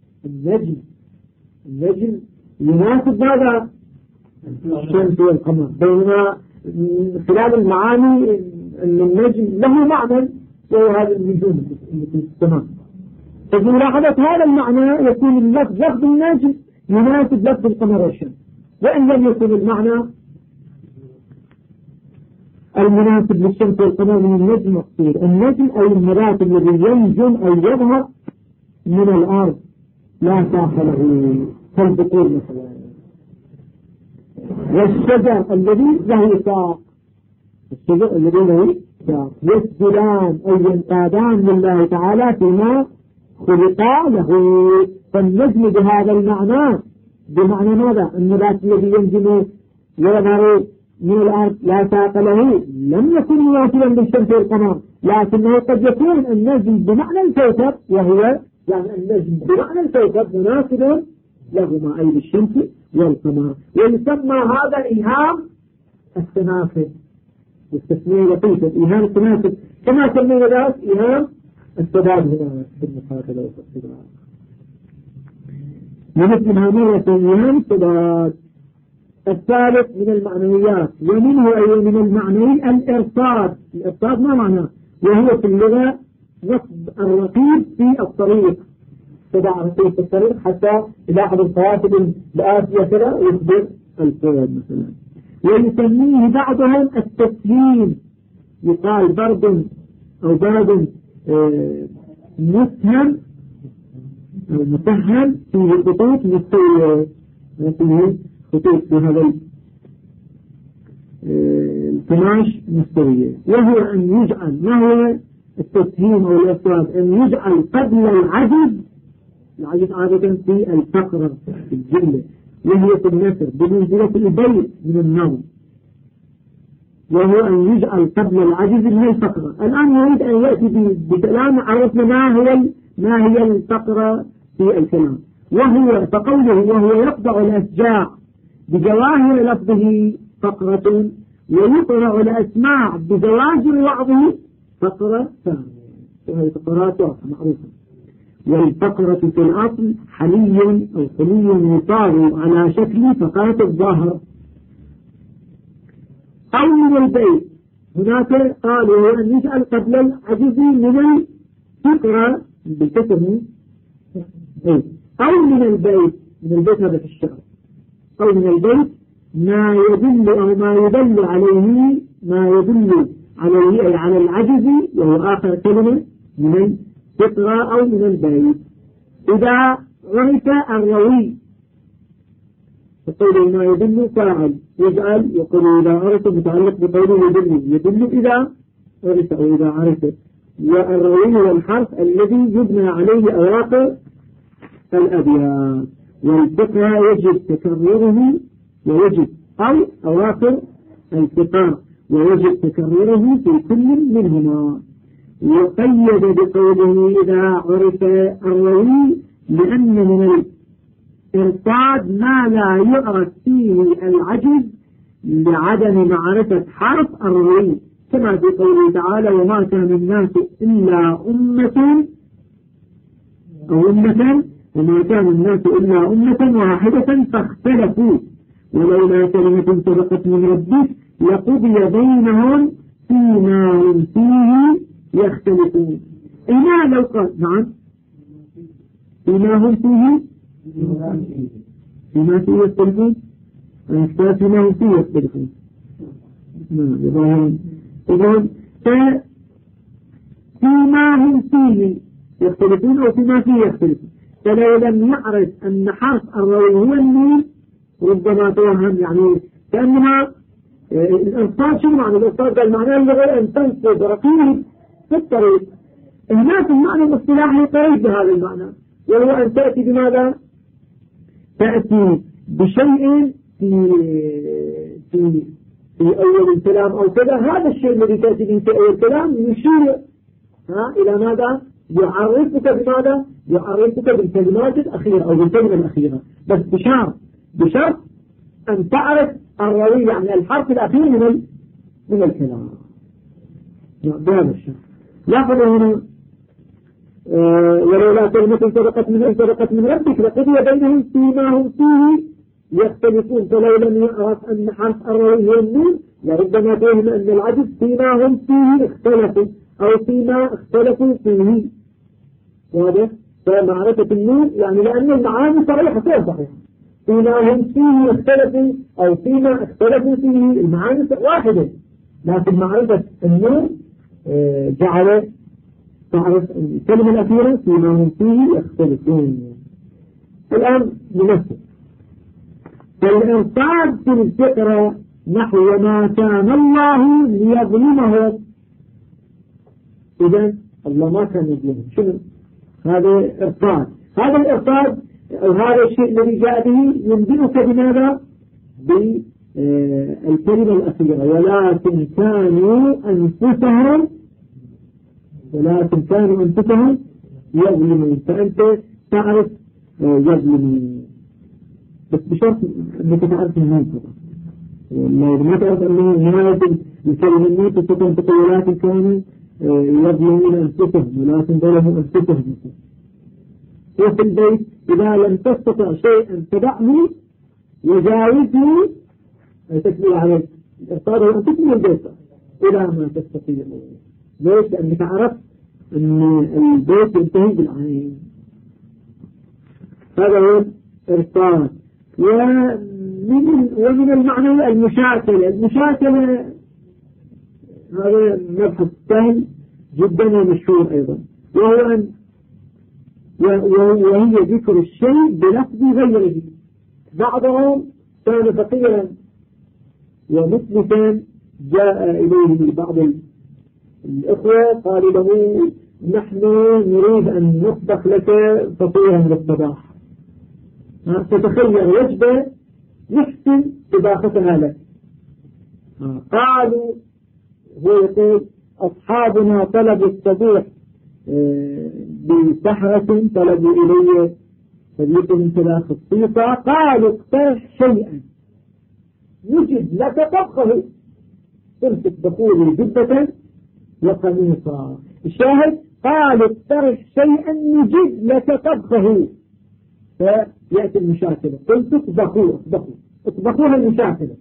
النجم يناسب ماذا؟ الشمس والقمر، بينما خلال المعاني أن النجم له معنى وهو هذا النجوم في السماء. فبملاحظة هذا المعنى يكون اللفظ لفظ النجم يناسب لفظ القمر والشمس، وإن لم يكن المعنى المناسب للشمس والقمر من النجم مقصود. النجم أي المرات الذي ينجم أي يظهر من الأرض لا ساق له كالبقور مثلا. والشجر الذي له ساق، الشجر الذي له ساق. يسجدان أي ينقادان لله تعالى فيما خلقا له. فالنجم بهذا المعنى بمعنى ماذا؟ النبات الذي ينجم ويظهر من الأرض لا ساق له لم يكن مواصلا بالشمس والقمر، لكنه قد يكون النجم بمعنى الكوكب، وهو يعني النجم بمعنى الكوكب مناسب لهما أي بالشمس والقمر. ويسمى هذا إيهام التناسب، والتسمية لطيفة إيهام التناسب، كما سمينا ذلك إيهام التضاد هنا في المقابلة والتضاد. ومثلها مرة إيهام التضاد الثالث من المعنويات، ومنه أي من المعنوي الإرصاد. الإرصاد ما معناه؟ وهو في اللغة نصب الرقيب في الطريق، تبع رقيب في الطريق حتى إذا أحد القوافل الآتية كذا يخبر الفرد مثلا. ويسميه بعضهم التسهيل، يقال برد أو برد مسهم أو مسهل فيه خطوط مستوية، فيه خطوط في هذا القماش مستوية. وهو أن يجعل، ما هو التسهيل أو الإفراد؟ أن يجعل قبل العجز عادة في الفقرة في الجملة، وهي في النثر بمنزلة البيت من النوم، وهو أن يجعل قبل العجز من الفقرة. الآن يريد أن يأتي بكلام عرفنا ما هي الفقرة في الكلام، وهو فقوله وهو يقطع الأشجاع بجواهر لفظه فقرة، ويقرأ الأسماع بجواهر وعظه فقرة ثانية. وهي فقرات معروفة. والفقرة في الأصل حلي أو حلي يصار على شكل فقرة الظاهر أو من البيت. هناك قالوا أن يجعل قبل العجز من الفقرة بالكسر أو من البيت. من البيت هذا في الشعر. أو من البيت ما يدل أو ما يدل عليه، ما يدل عليه أي على العجز، وهو آخر كلمة من الفقرة أو من البيت. إذا رأيت الروي يقول ما يدل فاعل يجعل، يقول إذا عرف متعلق بقوله يدل إذا عرف أو إذا عرف. والروي هو الحرف الذي يبنى عليه أوراق الأبيات، والفقرة يجب تكرره ويجب أو أواخر الفقار ويجب تكرره في كل منهما. وقيد بقوله إذا عرف الروي، لأن من الإرصاد ما لا يعرف فيه العجز لعدم معرفة حرف الروي، كما في قوله تعالى وما كان الناس إلا أمة أو أمة وما كان الناس إلا أمة واحدة فاختلفوا ولولا كلمة سبقت من ربك لقضي بينهم فيما هم فيه يختلفون. إنا لو قال نعم فيما هم فيه فيما فيه يختلفون، أختار فيما هم فيه يختلفون. إذن فيما هم فيه يختلفون أو فيما فيه يختلفون. فلو لم يعرف أن حرف الروي هو النون ربما توهم، يعني كأنما الإنصاد شو معنى الإنصاد؟ قال معناه اللغة أن تنصب رقيب في الطريق. هناك المعنى الاصطلاحي قريب بهذا المعنى، وهو أن تأتي بماذا؟ تأتي بشيء في أول الكلام أو كذا، هذا الشيء الذي تأتي به في أول الكلام يشير إلى ماذا؟ يعرفك بماذا؟ يعرفك بالكلمات الأخيرة أو بالكلمة الأخيرة، بس بشرط أن تعرف الروي، يعني الحرف الأخير من الكلام. بهذا الشرط. لاحظوا هنا ولولا كلمة سبقت من ربك لقضي بينهم فيما هم فيه يختلفون. فلو لم يعرف أن حرف الروي هو النون لربما فهم أن العجز فيما هم فيه اختلفوا أو فيما اختلفوا فيه. واضح؟ فمعرفة النون يعني لأن المعاني صريحة صحيحة. فيما هم فيه اختلفوا أو فيما اختلفوا فيه، المعاني واحدة، لكن معرفة النون جعل تعرف الكلمة الأخيرة فيما هم فيه يختلفون. الآن بنفسه فالإرصاد في الفقرة نحو ما كان الله ليظلمهم. إذن الله ما كان يظلمهم. شنو هذا إرصاد؟ هذا الإرصاد أو هذا الشيء الذي جاء به ينبئك بماذا؟ بالكلمة الأخيرة ولكن كانوا أنفسهم يظلمون. فأنت تعرف يظلمون بس بشرط أنك تعرف النون فقط. ما تعرف أنه نهاية الكلمة النون تنطق ولكن كانوا يظلمون أنفسهم ولكن ظلموا أنفسهم. وفي البيت إذا لم تستطع شيئا تدعه وجاوزه تكمل على الإرصاد هو أن تكمل البيت إلى ما تستطيع. ليش؟ لأنك عرفت أن البيت ينتهي بالعين. هذا هو الإرصاد. ومن المعنى المشاكلة هذا مبحث سهل جدا ومشهور أيضا، وهي ذكر الشيء بلفظ غيره. بعضهم كان فقيرا ومسلسا، جاء إليه بعض الإخوة قالوا له نحن نريد أن نطبخ لك فطيرا للصباح، فتخير وجبة نحسن طباختها لك. قالوا هو يقول أصحابنا طلبوا الصبوح بسحرة، طلبوا إلي فليكن من ثلاث الصيفة، قالوا اقترح شيئا نجد لك طبخه. تمسك بقول جبة وقميصا. الشاهد قالوا اقترح شيئا نجد لك طبخه، فيأتي المشاكلة. قلت اطبخوها المشاكلة.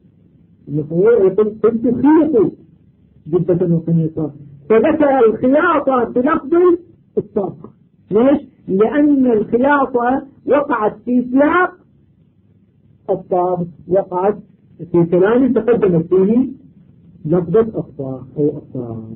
قلت خيطوا جبة وقميصا، فذكر الخياطة بلفظ الطبخ. ليش؟ لأن الخياطة وقعت في سياق الطبخ، وقعت في كلام تقدمت فيه لفظة الطبخ أو الطبخ.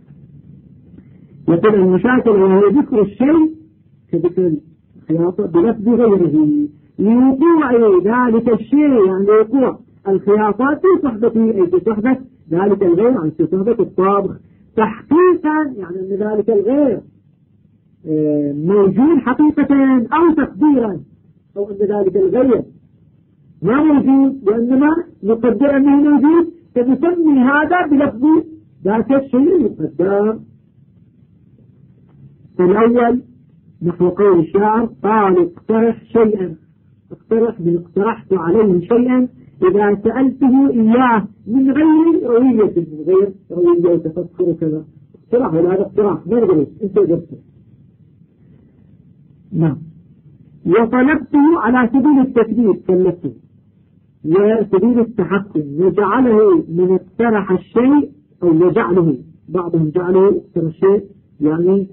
يقول المشاكل وهو ذكر الشيء كذكر الخياطة بلفظ غيره لوقوع ذلك الشيء، يعني لوقوع الخياطات في صحبته أي في صحبة ذلك الغير، عن في صحبة الطبخ تحقيقا، يعني أن ذلك الغير موجود حقيقة أو تقديرا، أو أن ذلك الغير ما موجود وإنما نقدر أنه موجود، فنسمي هذا بلفظ ذاك الشيء المقدر. الأول نحو قول الشاعر قال اقترح شيئا، اقترح من اقترحت عليه شيئا إذا سألته إياه من غير روية، من غير روية تفكر كذا، اقترح ولا اقتراح ما نقول انت جبته. نعم. وطلبته على سبيل التكبير كلفته، وسبيل التحكم، وجعله من اقترح الشيء أو يجعله، بعضهم جعله اقترح الشيء يعني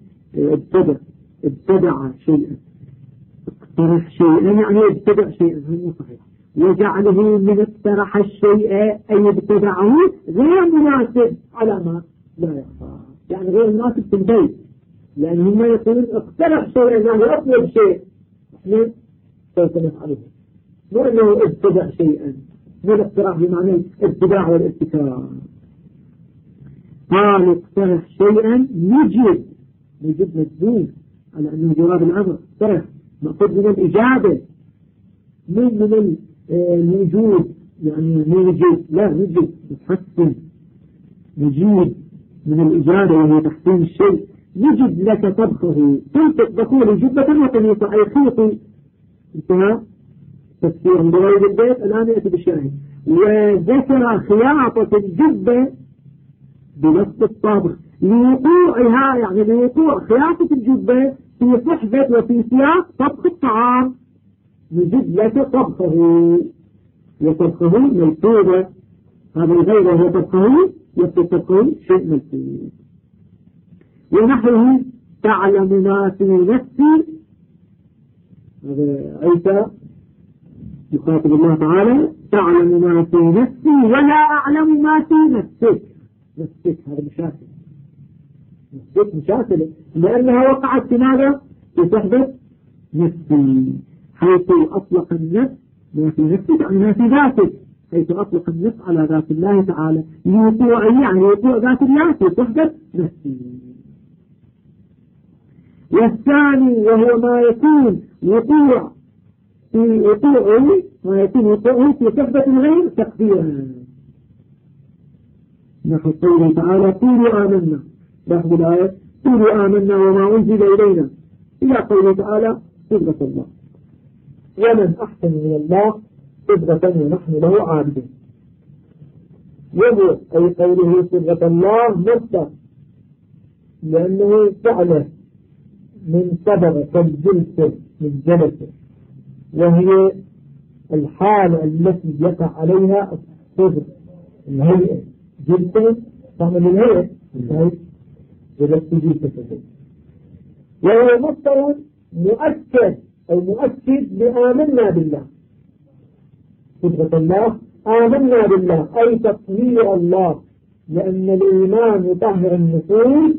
ابتدع شيئا، اقترح شيئا يعني ابتدع شيئا، هذا صحيح. وجعله من اقترح الشيء أي ابتدعه غير مناسب على ما لا يخفى، يعني غير مناسب في البيت، لأن هم يقولون اقترح شيئا يعني أطلب شيء، احنا سوف نفعله، مو أنه ابتدع شيئا، مو الاقتراح بمعنى الابتداع والابتكار. قال اقترح شيئا نجد مجدود على أنه جواب الأمر، اقترح مأخذ من الإجابة من الوجود، يعني نجد لا نجد نحسن، نجيب من الإجابة وهي تحسين الشيء. نجد لك طبخه، تنطق بقول جبة وقميصا أي خيطي. انتهى تفسير من رواية البيت. الآن يأتي بالشاهد. وذكر خياطة الجبة بنفس الطبخ لوقوعها، يعني لوقوع خياطة الجبة في صحبة وفي سياق طبخ الطعام. نجد لك طبخه، وطبخه ملفوظة، هذا الغير وهو طبخه يبقى طبخه شيء ملفوظ. ونحوه تعلم ما في نفسي، هذا عيسى يخاطب الله تعالى، تعلم ما في نفسي ولا أعلم ما في نفسك. نفسك هذا مشاكل، نفسك مشاكل لأنها وقعت في ماذا؟ في صحبة نفسي، حيث أطلق النفس ما في نفسك عن ما في ذاتك، حيث أطلق النفس على ذات الله تعالى لوقوع، يعني وقوع ذات الله في صحبة نفسي. والثاني وهو ما يكون وقوع في وقوعه، ما يكون وقوعه في صحبة الغير تقديرا، نحو قوله تعالى قولوا آمنا، لاحظوا الآية قولوا آمنا وما أنزل إلينا، إلى قوله تعالى صبغة الله، ومن أحسن من الله صبغة ونحن له عابدون. وهو أي قوله صبغة الله مصدر، لأنه فعله من صبغ كالجلسة من جلسة، وهي الحالة التي يقع عليها الصدر الهيئة جلسة تعمل الهيئة إذا تجيب وهو مصدر مؤكد أو مؤكد بآمنا بالله صدق الله آمنا بالله أي تطهير الله لأن الإيمان يطهر النفوس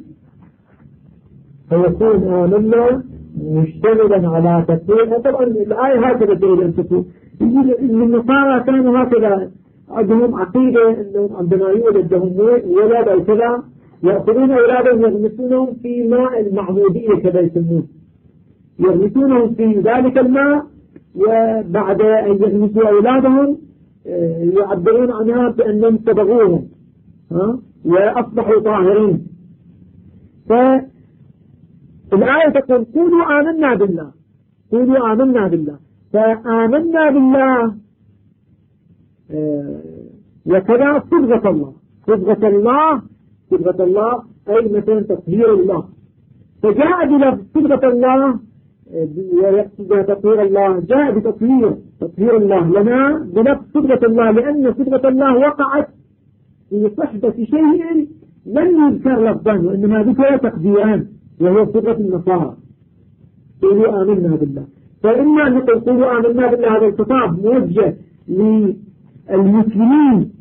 فيكون آمنا مشتملا على تطهيرها. طبعا الآية هكذا تريد أن تكون النصارى كانوا هكذا عندهم عقيدة أنهم عندما يولد لهم ولد أو كذا يأخذون أولادهم يغمسونهم في ماء المعمودية كذا يسمون يغمسونهم في ذلك الماء وبعد أن يغمسوا أولادهم يعبرون عنها بأنهم صبغوهم وأصبحوا طاهرين. فالآية تقول قولوا آمنا بالله قولوا آمنا بالله فآمنا بالله وكذا صبغة الله صبغة الله أي مثلا تطهير الله فجاء بلفظ صبغة الله ويقصد تطهير الله جاء بتطهير الله لنا بلفظ صبغة الله لأن صبغة الله وقعت في صحبة شيء لم يذكر لفظا وإنما ذكر تقديران وهو صبغة النصارى قولوا آمنا بالله. فإما أن نقول قولوا آمنا بالله هذا الخطاب موجه للمسلمين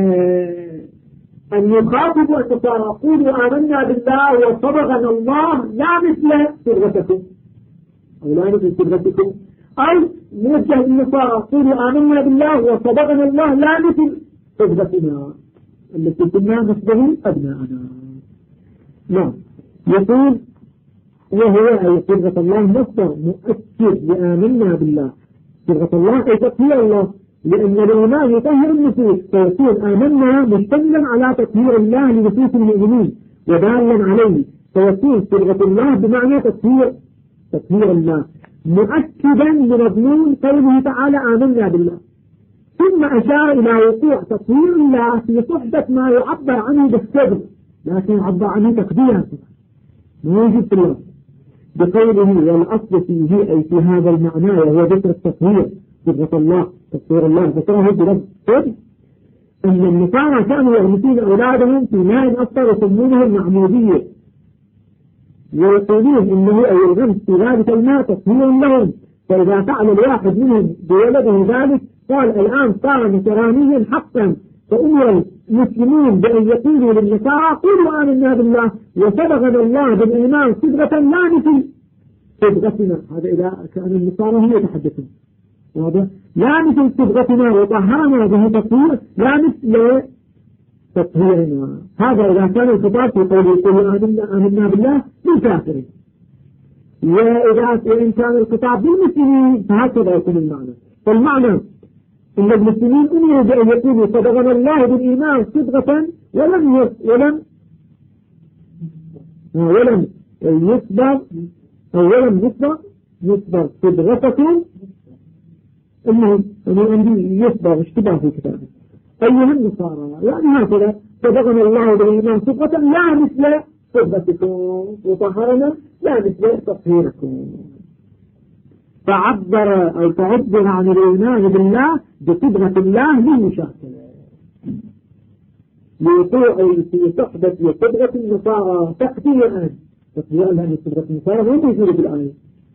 أن يخاطبوا النصارى قولوا آمنا بالله وصبغنا الله لا مثل صبغتكم أو لا مثل صبغتكم أو موجه للنصارى قولوا آمنا بالله وصبغنا الله لا مثل صبغتنا التي كنا نصبغ أبناءنا. نعم يقول وهو أي صبغة الله مصدر مؤكد لآمنا بالله صبغة الله أي تطهير الله لأن الإيمان يطهر النفوس فيكون آمنا مشتملا على تطهير الله لنفوس المؤمنين ودالا عليه فيكون صبغة الله بمعنى تطهير الله مؤكدا لمضمون قوله تعالى آمنا بالله. ثم أشار إلى وقوع تطهير الله في صحبة ما يعبر عنه بالصبر لكن يعبر عنه تقديرا ما يوجد في الله بقوله والأصل فيه أي في هذا المعنى وهو ذكر التطهير صبغة الله تطهير الله ذكره بلفظ صبغ أن النصارى كانوا يغمسون أولادهم في ماء أصفر يسمونه المعمودية ويقولون إنه أي الغمس في ذلك الماء تطهير لهم فإذا فعل الواحد منهم بولده ذلك قال الآن صار نصرانيا حقا فأمر المسلمين بأن يقولوا للنصارى قولوا آمنا بالله وصبغنا الله بالإيمان صبغة لا مثل صبغتنا. هذا إذا كان النصارى هم يتحدثون واضح لا مثل صبغتنا وطهرنا به تطهير لا مثل تطهيرنا. هذا إذا كان الخطاب في قوله قولوا آمنا بالله للكافرين وإن كان الخطاب بالمسلمين فهكذا يكون المعنى. فالمعنى إن المسلمين أمروا بأن يقولوا صبغنا الله بالإيمان صبغة ولم يصبغ صبغتكم أنهم يصبغ اشتباه في كتابه أيها النصارى يعني هكذا صبغنا الله بالإيمان صبغة لا مثل صبغتكم وطهرنا لا مثل تطهيركم. فعبر أو تعبر عن الإيمان بالله بصبغة الله للمشاكلة لوقوع في صحبة صبغة النصارى تقديرا لأن صبغة النصارى هو موجودة في الآية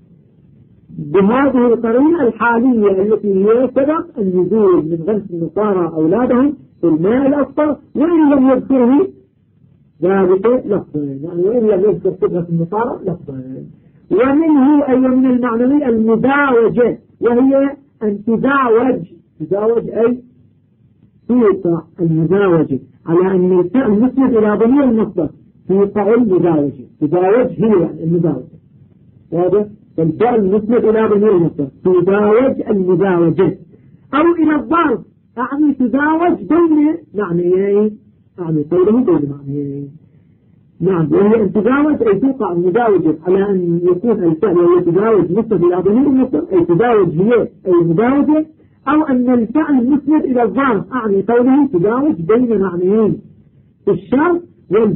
بهذه القرينة الحالية التي هي سبب النزول من غمس النصارى أولادهم في الماء الأصفر وإن لم يذكره ذلك لفظين يعني وإن لم يذكر صبغة النصارى لفظين. ومنه أي من المعنوي المزاوجة وهي أن تزاوج أي توقع المزاوجة على أن الفعل مسند إلى ضمير المصدر توقع المزاوجة تزاوج هي يعني المزاوجة واضح الفعل مسند إلى ضمير المصدر تزاوج المزاوجة أو إلى الضرب أعني تزاوج بين معنيين أعني قوله بين معنيين. نعم وهي أن تزاوج أي توقع المزاوجة على أن يكون الفعل يتزاوج مسند إلى ضمير المصدر أي تزاوج هي أي مزاوجة أو أن الفعل مسند إلى الظرف أعني قوله تزاوج بين معنيين في الشرط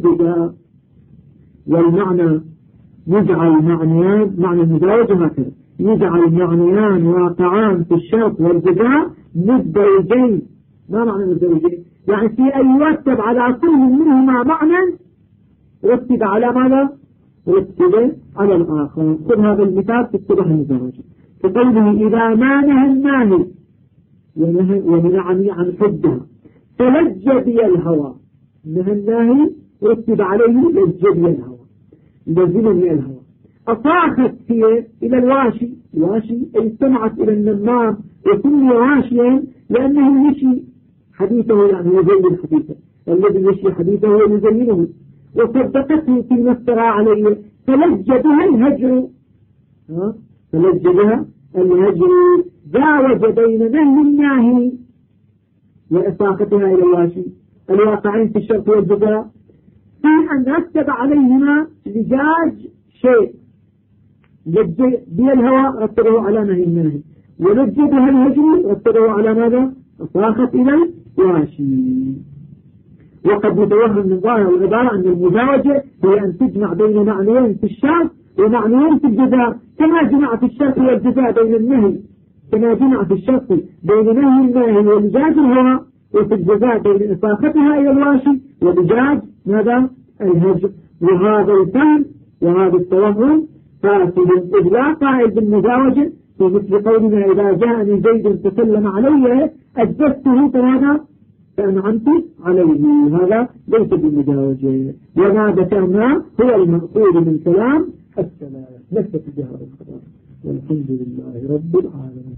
والبداء والمعنى يجعل معنيان معنى المزاوجة هكذا يجعل معنيان واقعان في الشرط والجزاء مزدوجين. ما معنى مزدوجين؟ يعني في أن يرتب على كل منهما معنى رتب على ماذا؟ رتب على الآخر. خذ هذا المثال في الشبه المزدوجة كقوله إذا ما نهى الناهي ومنعني عن حدها فلج بي الهوى. نهى الناهي رتب عليه لج بي الهوى، لزمني الهوى. أصاخت هي إلى الواشي، الواشي أي استمعت إلى النمام وسمي واشيا لأنه يشي حديثه، يعني يزين حديثه، الذي يشي حديثه يزينه. وصدقته فيما افترى عليه فلج بها الهجر، فلج بها الهجر جاوز بين نهي الناهي وإصاختها إلى الواشي الواقعين في الشرط والجزاء في أن رتب عليهما لجاج شيء. لج بها الهوى رتبه على نهي الناهي، ولج بها الهجر رتبه على ماذا؟ إصاخت إلى الواشي. وقد يتوهم من ظاهر العبارة أن المزاوجة هي أن تجمع بين معنيين في الشرط ومعنيين في الجزاء، كما جمع في الشرط والجزاء بين النهي، كما جمع في الشرط بين نهي الناهي ولجاج الهوى، وفي الجزاء بين إصاختها إلى الواشي ولجاج ماذا؟ الهجر. وهذا الفهم وهذا التوهم فاسد، إذ لا قائل بالمزاوجة في مثل قولنا إذا جاءني زيد تسلم علي أجدته فماذا؟ فأنعمت عليه. هذا ليس بالمزاوجة، وما ذكرنا هو المقصود من كلام السلام. نكتفي بهذا القدر، والحمد لله رب العالمين.